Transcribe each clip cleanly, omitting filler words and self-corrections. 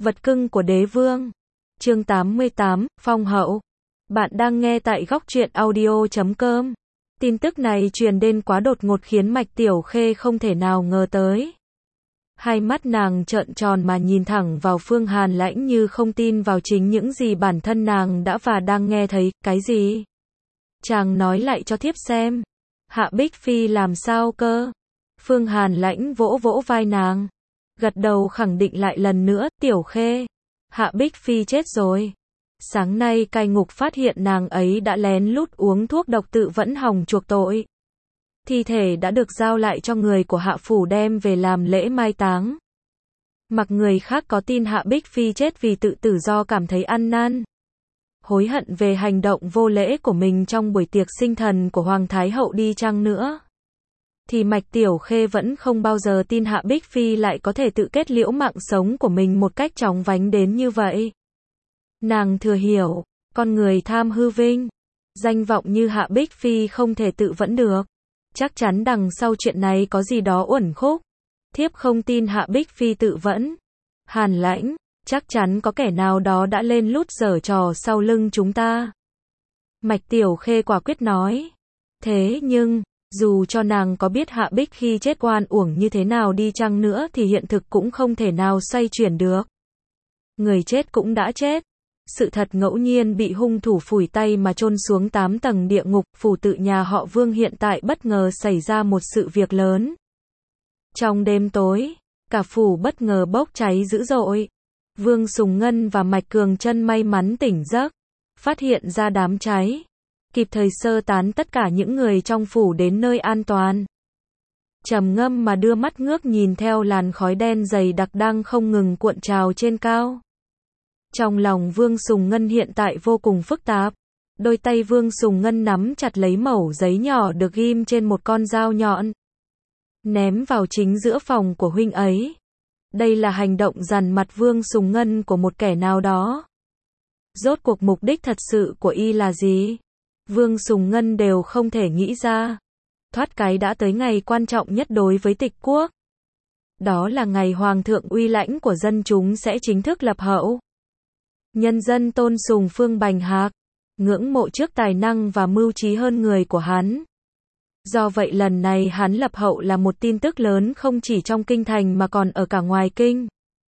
Vật cưng của đế vương. Chương 88, Phong hậu. Bạn đang nghe tại góc truyện audio.com. Tin tức này truyền đến quá đột ngột khiến Mạch Tiểu Khê không thể nào ngờ tới. Hai mắt nàng trợn tròn mà nhìn thẳng vào Phương Hàn Lãnh như không tin vào chính những gì bản thân nàng đã và đang nghe thấy. Cái gì? Chàng nói lại cho thiếp xem. Hạ Bích Phi làm sao cơ? Phương Hàn Lãnh vỗ vỗ vai nàng, gật đầu khẳng định lại lần nữa, Tiểu Khê, Hạ Bích Phi chết rồi. Sáng nay cai ngục phát hiện nàng ấy đã lén lút uống thuốc độc tự vẫn hòng chuộc tội. Thi thể đã được giao lại cho người của Hạ Phủ đem về làm lễ mai táng. Mặc người khác có tin Hạ Bích Phi chết vì tự tử do cảm thấy ăn năn, hối hận về hành động vô lễ của mình trong buổi tiệc sinh thần của Hoàng Thái Hậu đi chăng nữa, thì Mạch Tiểu Khê vẫn không bao giờ tin Hạ Bích Phi lại có thể tự kết liễu mạng sống của mình một cách chóng vánh đến như vậy. Nàng thừa hiểu, con người tham hư vinh, danh vọng như Hạ Bích Phi không thể tự vẫn được. Chắc chắn đằng sau chuyện này có gì đó uẩn khúc. Thiếp không tin Hạ Bích Phi tự vẫn. Hàn Lãnh, chắc chắn có kẻ nào đó đã lên lút giở trò sau lưng chúng ta. Mạch Tiểu Khê quả quyết nói. Thế nhưng, dù cho nàng có biết Hạ Bích khi chết oan uổng như thế nào đi chăng nữa thì hiện thực cũng không thể nào xoay chuyển được. Người chết cũng đã chết. Sự thật ngẫu nhiên bị hung thủ phủi tay mà chôn xuống 8 tầng địa ngục. Phủ tự nhà họ Vương hiện tại bất ngờ xảy ra một sự việc lớn. Trong đêm tối, cả phủ bất ngờ bốc cháy dữ dội. Vương Sùng Ngân và Mạch Cường Trân may mắn tỉnh giấc, phát hiện ra đám cháy, kịp thời sơ tán tất cả những người trong phủ đến nơi an toàn. Trầm ngâm mà đưa mắt ngước nhìn theo làn khói đen dày đặc đang không ngừng cuộn trào trên cao. Trong lòng Vương Sùng Ngân hiện tại vô cùng phức tạp. Đôi tay Vương Sùng Ngân nắm chặt lấy mẩu giấy nhỏ được ghim trên một con dao nhọn, ném vào chính giữa phòng của huynh ấy. Đây là hành động dằn mặt Vương Sùng Ngân của một kẻ nào đó. Rốt cuộc mục đích thật sự của y là gì? Vương Sùng Ngân đều không thể nghĩ ra. Thoát cái đã tới ngày quan trọng nhất đối với Tịch quốc. Đó là ngày Hoàng thượng uy lãnh của dân chúng sẽ chính thức lập hậu. Nhân dân tôn sùng Phương Bành Hạc, ngưỡng mộ trước tài năng và mưu trí hơn người của hắn. Do vậy lần này hắn lập hậu là một tin tức lớn không chỉ trong kinh thành mà còn ở cả ngoài kinh.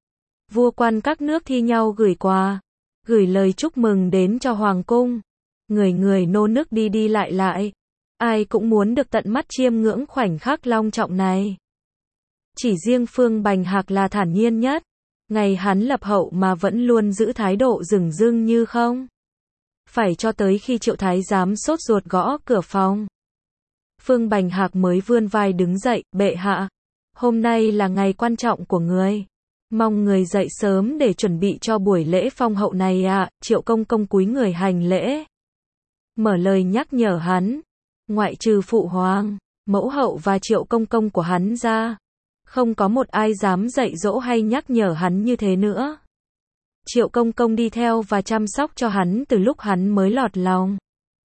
Vua quan các nước thi nhau gửi quà, gửi lời chúc mừng đến cho Hoàng cung. Người người nô nức đi đi lại lại. Ai cũng muốn được tận mắt chiêm ngưỡng khoảnh khắc long trọng này. Chỉ riêng Phương Bành Hạc là thản nhiên nhất. Ngày hắn lập hậu mà vẫn luôn giữ thái độ dửng dưng như không. Phải cho tới khi Triệu Thái giám sốt ruột gõ cửa phòng, Phương Bành Hạc mới vươn vai đứng dậy, bệ hạ. Hôm nay là ngày quan trọng của người. Mong người dậy sớm để chuẩn bị cho buổi lễ phong hậu này ạ. Triệu công công cúi người hành lễ, mở lời nhắc nhở hắn. Ngoại trừ phụ hoàng, mẫu hậu và Triệu công công của hắn ra, không có một ai dám dạy dỗ hay nhắc nhở hắn như thế nữa. Triệu công công đi theo và chăm sóc cho hắn từ lúc hắn mới lọt lòng.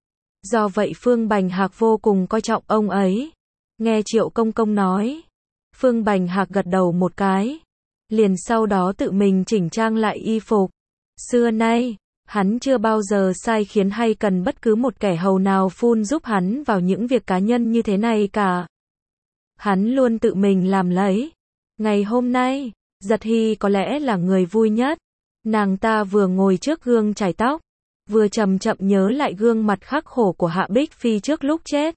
Do vậy Phương Bành Hạc vô cùng coi trọng ông ấy. Nghe Triệu công công nói, Phương Bành Hạc gật đầu một cái, liền sau đó tự mình chỉnh trang lại y phục. Xưa nay, hắn chưa bao giờ sai khiến hay cần bất cứ một kẻ hầu nào phun giúp hắn vào những việc cá nhân như thế này cả. Hắn luôn tự mình làm lấy. Ngày hôm nay, Giật Hy có lẽ là người vui nhất. Nàng ta vừa ngồi trước gương chải tóc, vừa chậm chậm nhớ lại gương mặt khắc khổ của Hạ Bích Phi trước lúc chết.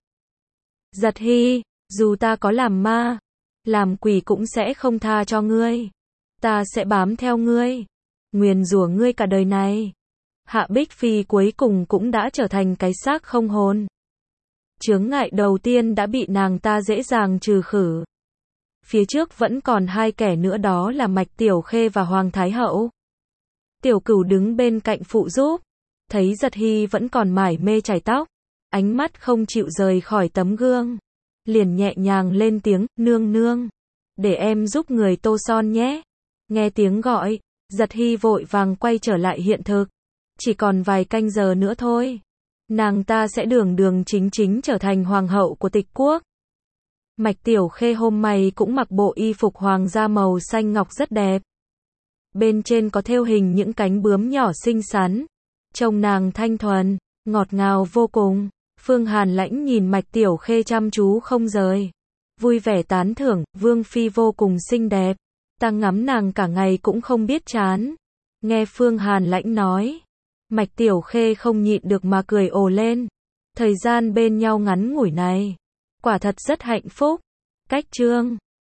Giật Hy, dù ta có làm ma, làm quỷ cũng sẽ không tha cho ngươi. Ta sẽ bám theo ngươi, nguyền rủa ngươi cả đời này. Hạ Bích Phi cuối cùng cũng đã trở thành cái xác không hồn. Chướng ngại đầu tiên đã bị nàng ta dễ dàng trừ khử. Phía trước vẫn còn hai kẻ nữa, đó là Mạch Tiểu Khê và Hoàng Thái Hậu. Tiểu Cửu đứng bên cạnh phụ giúp, thấy Giật Hy vẫn còn mải mê chải tóc, ánh mắt không chịu rời khỏi tấm gương, liền nhẹ nhàng lên tiếng, nương nương, để em giúp người tô son nhé. Nghe tiếng gọi, Giật Hy vội vàng quay trở lại hiện thực. Chỉ còn vài canh giờ nữa thôi, nàng ta sẽ đường đường chính chính trở thành hoàng hậu của Tịch quốc. Mạch Tiểu Khê hôm nay cũng mặc bộ y phục hoàng gia màu xanh ngọc rất đẹp. bên trên có thêu hình những cánh bướm nhỏ xinh xắn. Trông nàng thanh thuần, ngọt ngào vô cùng. Phương Hàn Lãnh nhìn Mạch Tiểu Khê chăm chú không rời. Vui vẻ tán thưởng, Vương Phi vô cùng xinh đẹp. Ta ngắm nàng cả ngày cũng không biết chán. Nghe Phương Hàn Lãnh nói, Mạch Tiểu Khê không nhịn được mà cười ồ lên. Thời gian bên nhau ngắn ngủi này, quả thật rất hạnh phúc. Cách chương